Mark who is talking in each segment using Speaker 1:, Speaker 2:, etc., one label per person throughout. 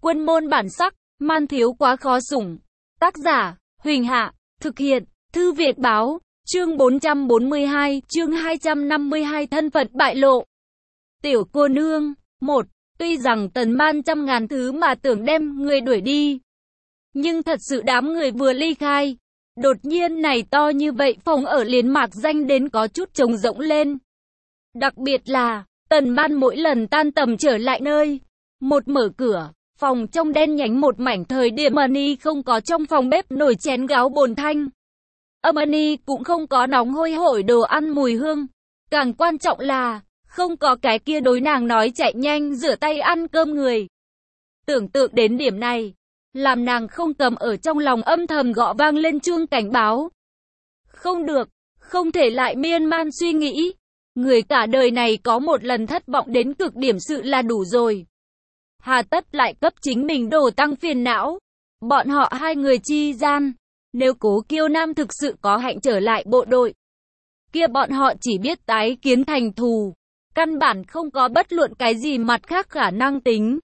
Speaker 1: Quân môn bản sắc, man thiếu quá khó sủng. Tác giả, Huỳnh Hạ, thực hiện, Thư Viện Báo, chương 442, chương 252 thân phận bại lộ. Tiểu cô nương, 1. Tuy rằng Tần Man trăm ngàn thứ mà tưởng đem người đuổi đi, nhưng thật sự đám người vừa ly khai, đột nhiên này to như vậy phòng ở liền mạc danh đến có chút trống rỗng lên. Đặc biệt là, Tần Man mỗi lần tan tầm trở lại nơi, một mở cửa, phòng trong đen nhánh một mảnh thời điểm Amani không có trong phòng bếp nồi chén gáo bồn thanh. Amani cũng không có nóng hôi hổi đồ ăn mùi hương. Càng quan trọng là, không có cái kia đối nàng nói chạy nhanh rửa tay ăn cơm người. Tưởng tượng đến điểm này, làm nàng không cầm ở trong lòng âm thầm gõ vang lên chuông cảnh báo. Không được, không thể lại miên man suy nghĩ. Người cả đời này có một lần thất vọng đến cực điểm sự là đủ rồi. Hà tất lại cấp chính mình đồ tăng phiền não. Bọn họ hai người chi gian, nếu Cố Kiêu Nam thực sự có hạnh trở lại bộ đội, kia bọn họ chỉ biết tái kiến thành thù, căn bản không có bất luận cái gì mặt khác khả năng tính.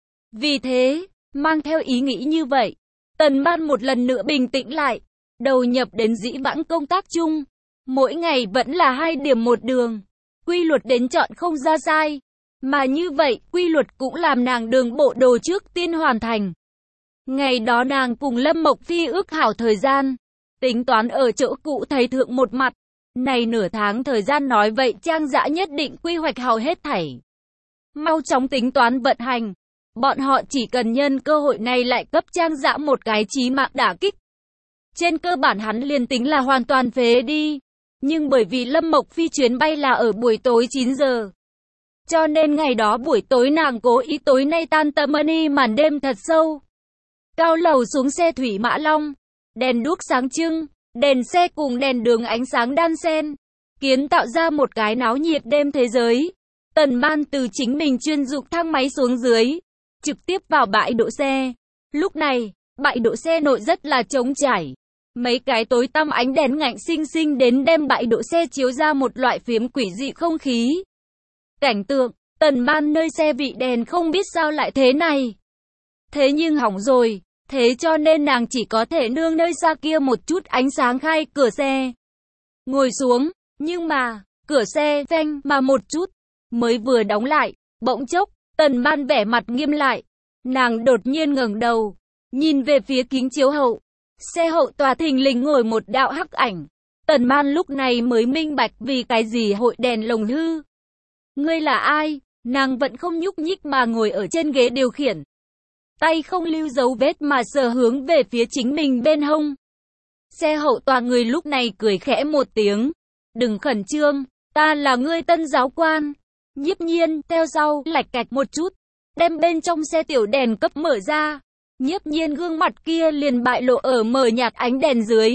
Speaker 1: Vì thế, mang theo ý nghĩ như vậy, Tần Man một lần nữa bình tĩnh lại, đầu nhập đến dĩ vãng công tác chung. Mỗi ngày vẫn là 2 điểm một đường, quy luật đến chọn không ra sai. Mà như vậy, quy luật cũng làm nàng đường bộ đồ trước tiên hoàn thành. Ngày đó nàng cùng Lâm Mộc Phi ước hảo thời gian, tính toán ở chỗ cũ thấy thượng một mặt. Này nửa tháng thời gian nói vậy Trang Dã nhất định quy hoạch hảo hết thảy. Mau chóng tính toán vận hành. Bọn họ chỉ cần nhân cơ hội này lại cấp Trang Dã một cái chí mạng đả kích. Trên cơ bản hắn liền tính là hoàn toàn phế đi. Nhưng bởi vì Lâm Mộc Phi chuyến bay là ở buổi tối 9 giờ. Cho nên ngày đó buổi tối nàng cố ý tối nay tan tầm Amani màn đêm thật sâu. Cao lầu xuống xe thủy mã long. Đèn đuốc sáng trưng, đèn xe cùng đèn đường ánh sáng đan xen, kiến tạo ra một cái náo nhiệt đêm thế giới. Tần Man từ chính mình chuyên dụng thang máy xuống dưới, trực tiếp vào bãi đỗ xe. Lúc này, bãi đỗ xe nội rất là trống trải. Mấy cái tối tăm ánh đèn ngạnh xinh xinh đến đem bãi đỗ xe chiếu ra một loại phiếm quỷ dị không khí. Cảnh tượng, Tần Man nơi xe vị đèn không biết sao lại thế này. Thế nhưng hỏng rồi, thế cho nên nàng chỉ có thể nương nơi xa kia một chút ánh sáng khai cửa xe. Ngồi xuống, nhưng mà, cửa xe phanh mà một chút, mới vừa đóng lại, bỗng chốc, Tần Man vẻ mặt nghiêm lại. Nàng đột nhiên ngẩng đầu, nhìn về phía kính chiếu hậu. Xe hậu tòa thình lình ngồi một đạo hắc ảnh. Tần Man lúc này mới minh bạch vì cái gì hội đèn lồng hư. Ngươi là ai? Nàng vẫn không nhúc nhích mà ngồi ở trên ghế điều khiển. Tay không lưu dấu vết mà sờ hướng về phía chính mình bên hông. Xe hậu tòa người lúc này cười khẽ một tiếng. Đừng khẩn trương, ta là ngươi tân giáo quan. Nhiếp Nhiên theo sau lạch cạch một chút, đem bên trong xe tiểu đèn cấp mở ra. Nhiếp Nhiên gương mặt kia liền bại lộ ở mờ nhạt ánh đèn dưới.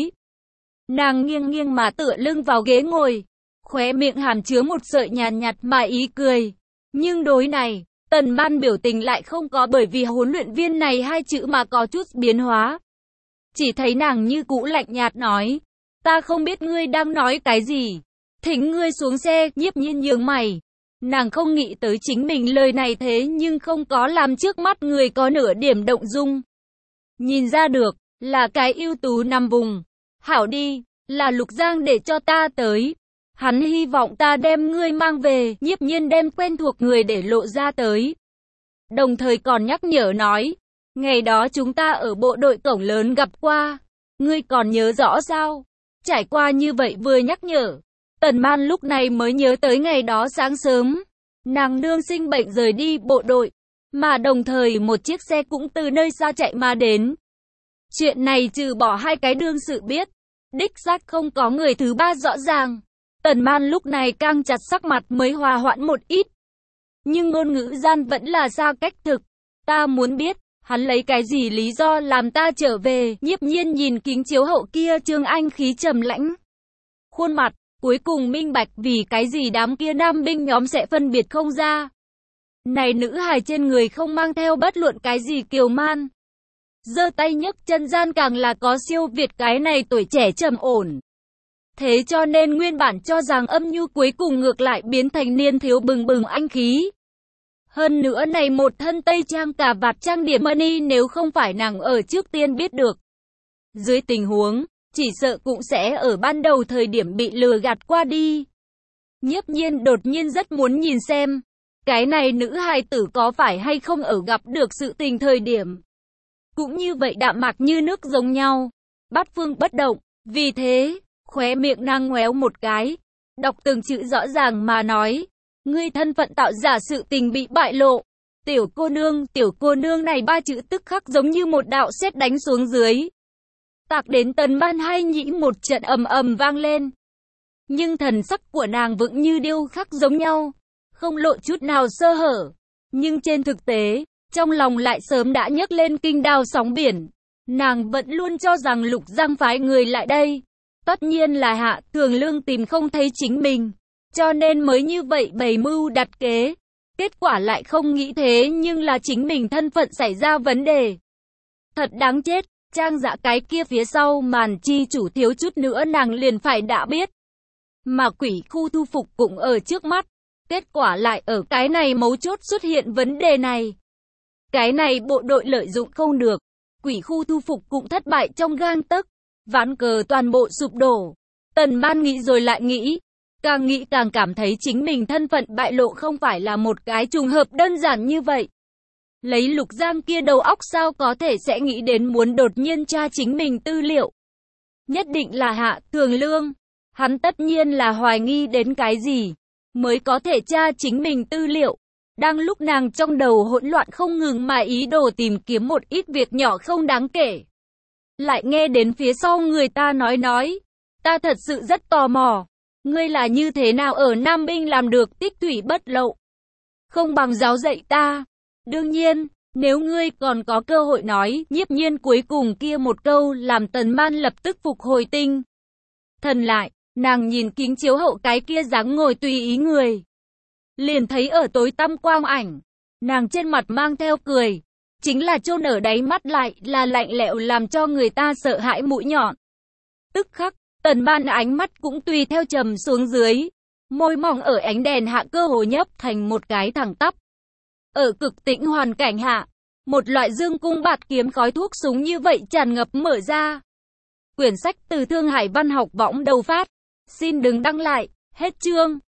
Speaker 1: Nàng nghiêng nghiêng mà tựa lưng vào ghế ngồi, khóe miệng hàm chứa một sợi nhàn nhạt mà ý cười. Nhưng đối này, Tần Man biểu tình lại không có bởi vì huấn luyện viên này hai chữ mà có chút biến hóa. Chỉ thấy nàng như cũ lạnh nhạt nói, ta không biết ngươi đang nói cái gì. Thỉnh ngươi xuống xe. Nhiếp Nhiên nhướng mày. Nàng không nghĩ tới chính mình lời này thế nhưng không có làm trước mắt người có nửa điểm động dung. Nhìn ra được, là cái ưu tú nằm vùng. Hảo đi, là Lục Giang để cho ta tới. Hắn hy vọng ta đem ngươi mang về. Nhiếp Nhiên đem quen thuộc người để lộ ra tới. Đồng thời còn nhắc nhở nói, ngày đó chúng ta ở bộ đội cổng lớn gặp qua. Ngươi còn nhớ rõ sao? Trải qua như vậy vừa nhắc nhở, Tần Man lúc này mới nhớ tới ngày đó sáng sớm. Nàng nương sinh bệnh rời đi bộ đội, mà đồng thời một chiếc xe cũng từ nơi xa chạy mà đến. Chuyện này trừ bỏ hai cái đương sự biết, đích xác không có người thứ ba rõ ràng. Tần Man lúc này càng chặt sắc mặt mới hòa hoãn một ít. Nhưng ngôn ngữ gian vẫn là xa cách thực. Ta muốn biết, hắn lấy cái gì lý do làm ta trở về. Nhiếp Nhiên nhìn kính chiếu hậu kia trương anh khí trầm lãnh khuôn mặt, cuối cùng minh bạch vì cái gì đám kia nam binh nhóm sẽ phân biệt không ra. Này nữ hài trên người không mang theo bất luận cái gì kiều man. Giơ tay nhấc chân gian càng là có siêu việt cái này tuổi trẻ trầm ổn. Thế cho nên nguyên bản cho rằng âm nhu cuối cùng ngược lại biến thành niên thiếu bừng bừng anh khí. Hơn nữa này một thân tây trang cà vạt trang điểm money nếu không phải nàng ở trước tiên biết được. Dưới tình huống, chỉ sợ cũng sẽ ở ban đầu thời điểm bị lừa gạt qua đi. Nhiếp Nhiên đột nhiên rất muốn nhìn xem, cái này nữ hài tử có phải hay không ở gặp được sự tình thời điểm. Cũng như vậy đạm mạc như nước giống nhau, bát phương bất động, vì thế, khóe miệng nàng ngoéo một cái, đọc từng chữ rõ ràng mà nói, ngươi thân phận tạo giả sự tình bị bại lộ. Tiểu cô nương này ba chữ tức khắc giống như một đạo sét đánh xuống dưới. Tạc đến Tần Ban Hai Nhĩ một trận ầm ầm vang lên. Nhưng thần sắc của nàng vững như điêu khắc giống nhau, không lộ chút nào sơ hở. Nhưng trên thực tế, trong lòng lại sớm đã nhấc lên kinh đao sóng biển. Nàng vẫn luôn cho rằng Lục Giang phái người lại đây. Tất nhiên là Hạ Thường Lương tìm không thấy chính mình, cho nên mới như vậy bày mưu đặt kế. Kết quả lại không nghĩ thế nhưng là chính mình thân phận xảy ra vấn đề. Thật đáng chết, Trang Dạ cái kia phía sau màn chi chủ thiếu chút nữa nàng liền phải đã biết. Mà quỷ khu thu phục cũng ở trước mắt. Kết quả lại ở cái này mấu chốt xuất hiện vấn đề này. Cái này bộ đội lợi dụng không được. Quỷ khu thu phục cũng thất bại trong gang tấc. Ván cờ toàn bộ sụp đổ. Tần Ban nghĩ rồi lại nghĩ. Càng nghĩ càng cảm thấy chính mình thân phận bại lộ không phải là một cái trùng hợp đơn giản như vậy. Lấy Lục Giang kia đầu óc sao có thể sẽ nghĩ đến muốn đột nhiên tra chính mình tư liệu. Nhất định là Hạ Thường Lương. Hắn tất nhiên là hoài nghi đến cái gì mới có thể tra chính mình tư liệu. Đang lúc nàng trong đầu hỗn loạn không ngừng mà ý đồ tìm kiếm một ít việc nhỏ không đáng kể. Lại nghe đến phía sau người ta nói. Ta thật sự rất tò mò. Ngươi là như thế nào ở Nam Binh làm được tích thủy bất lậu? Không bằng giáo dạy ta. Đương nhiên, nếu ngươi còn có cơ hội nói, Nhiếp Nhiên cuối cùng kia một câu làm Tần Ban lập tức phục hồi tinh thần lại, nàng nhìn kính chiếu hậu cái kia dáng ngồi tùy ý người. Liền thấy ở tối tăm quang ảnh, nàng trên mặt mang theo cười, chính là chôn ở đáy mắt lại là lạnh lẽo làm cho người ta sợ hãi mũi nhọn. Tức khắc, Tần Ban ánh mắt cũng tùy theo trầm xuống dưới, môi mỏng ở ánh đèn hạ cơ hồ nhấp thành một cái thẳng tắp. Ở cực tĩnh hoàn cảnh hạ, một loại dương cung bạt kiếm khói thuốc súng như vậy tràn ngập mở ra. Quyển sách từ Thương Hải Văn Học Võng đầu phát. Xin đừng đăng lại, hết chương.